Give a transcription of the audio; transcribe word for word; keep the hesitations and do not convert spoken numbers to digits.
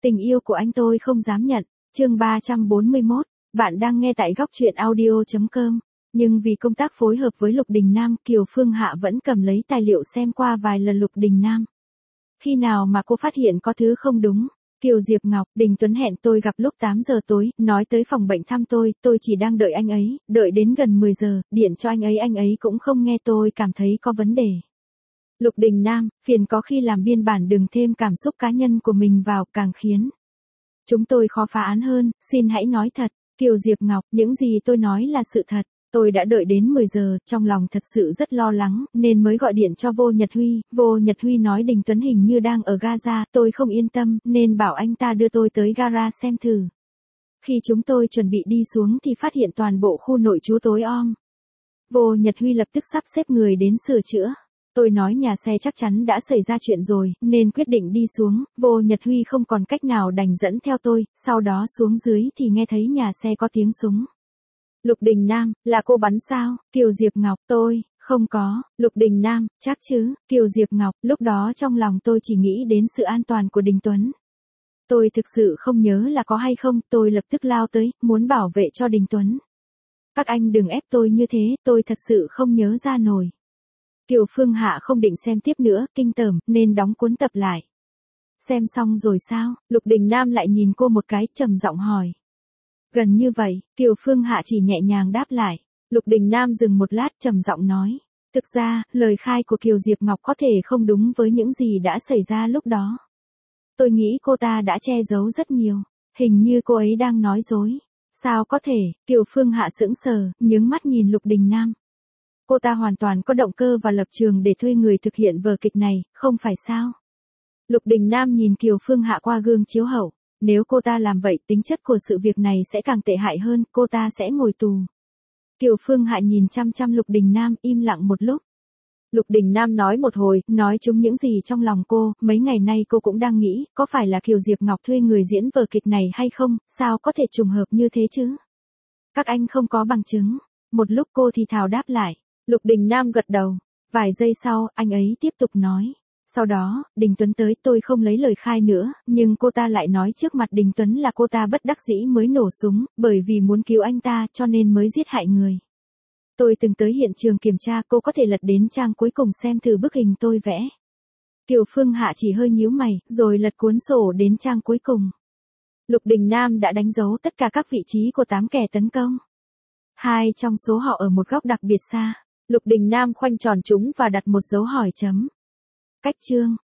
Tình yêu của anh tôi không dám nhận. Chương ba trăm bốn mươi mốt. Bạn đang nghe tại góc truyện audio chấm com. Nhưng vì công tác phối hợp với Lục Đình Nam, Kiều Phương Hạ vẫn cầm lấy tài liệu xem qua vài lần Lục Đình Nam. Khi nào mà cô phát hiện có thứ không đúng? Kiều Diệp Ngọc, Đình Tuấn hẹn tôi gặp lúc tám giờ tối, nói tới phòng bệnh thăm tôi, tôi chỉ đang đợi anh ấy, đợi đến gần mười giờ, điện cho anh ấy anh ấy cũng không nghe, tôi cảm thấy có vấn đề. Lục Đình Nam, phiền có khi làm biên bản đừng thêm cảm xúc cá nhân của mình vào, càng khiến chúng tôi khó phá án hơn, xin hãy nói thật. Kiều Diệp Ngọc, những gì tôi nói là sự thật. Tôi đã đợi đến mười giờ, trong lòng thật sự rất lo lắng, nên mới gọi điện cho Vô Nhật Huy. Vô Nhật Huy nói Đình Tuấn hình như đang ở Gaza, tôi không yên tâm, nên bảo anh ta đưa tôi tới gara xem thử. Khi chúng tôi chuẩn bị đi xuống thì phát hiện toàn bộ khu nội trú tối om. Vô Nhật Huy lập tức sắp xếp người đến sửa chữa. Tôi nói nhà xe chắc chắn đã xảy ra chuyện rồi, nên quyết định đi xuống. Vô Nhật Huy không còn cách nào đành dẫn theo tôi, sau đó xuống dưới thì nghe thấy nhà xe có tiếng súng. Lục Đình Nam, là cô bắn sao? Kiều Diệp Ngọc, tôi, không có. Lục Đình Nam, chắc chứ? Kiều Diệp Ngọc, lúc đó trong lòng tôi chỉ nghĩ đến sự an toàn của Đình Tuấn. Tôi thực sự không nhớ là có hay không, tôi lập tức lao tới, muốn bảo vệ cho Đình Tuấn. Các anh đừng ép tôi như thế, tôi thật sự không nhớ ra nổi. Kiều Phương Hạ không định xem tiếp nữa, kinh tởm, nên đóng cuốn tập lại. Xem xong rồi sao? Lục Đình Nam lại nhìn cô một cái, trầm giọng hỏi. Gần như vậy, Kiều Phương Hạ chỉ nhẹ nhàng đáp lại. Lục Đình Nam dừng một lát, trầm giọng nói. Thực ra, lời khai của Kiều Diệp Ngọc có thể không đúng với những gì đã xảy ra lúc đó. Tôi nghĩ cô ta đã che giấu rất nhiều. Hình như cô ấy đang nói dối. Sao có thể? Kiều Phương Hạ sững sờ, nhướng mắt nhìn Lục Đình Nam. Cô ta hoàn toàn có động cơ và lập trường để thuê người thực hiện vở kịch này, không phải sao? Lục Đình Nam nhìn Kiều Phương Hạ qua gương chiếu hậu. Nếu cô ta làm vậy, tính chất của sự việc này sẽ càng tệ hại hơn, cô ta sẽ ngồi tù. Kiều Phương Hạ nhìn chăm chăm Lục Đình Nam, im lặng một lúc. Lục Đình Nam nói một hồi, nói chung những gì trong lòng cô, mấy ngày nay cô cũng đang nghĩ, có phải là Kiều Diệp Ngọc thuê người diễn vở kịch này hay không, sao có thể trùng hợp như thế chứ? Các anh không có bằng chứng. Một lúc cô thì thào đáp lại. Lục Đình Nam gật đầu. Vài giây sau, anh ấy tiếp tục nói. Sau đó, Đình Tuấn tới, tôi không lấy lời khai nữa, nhưng cô ta lại nói trước mặt Đình Tuấn là cô ta bất đắc dĩ mới nổ súng, bởi vì muốn cứu anh ta cho nên mới giết hại người. Tôi từng tới hiện trường kiểm tra, cô có thể lật đến trang cuối cùng xem thử bức hình tôi vẽ. Kiều Phương Hạ chỉ hơi nhíu mày, rồi lật cuốn sổ đến trang cuối cùng. Lục Đình Nam đã đánh dấu tất cả các vị trí của tám kẻ tấn công. Hai trong số họ ở một góc đặc biệt xa. Lục Đình Nam khoanh tròn chúng và đặt một dấu hỏi chấm. Cách chương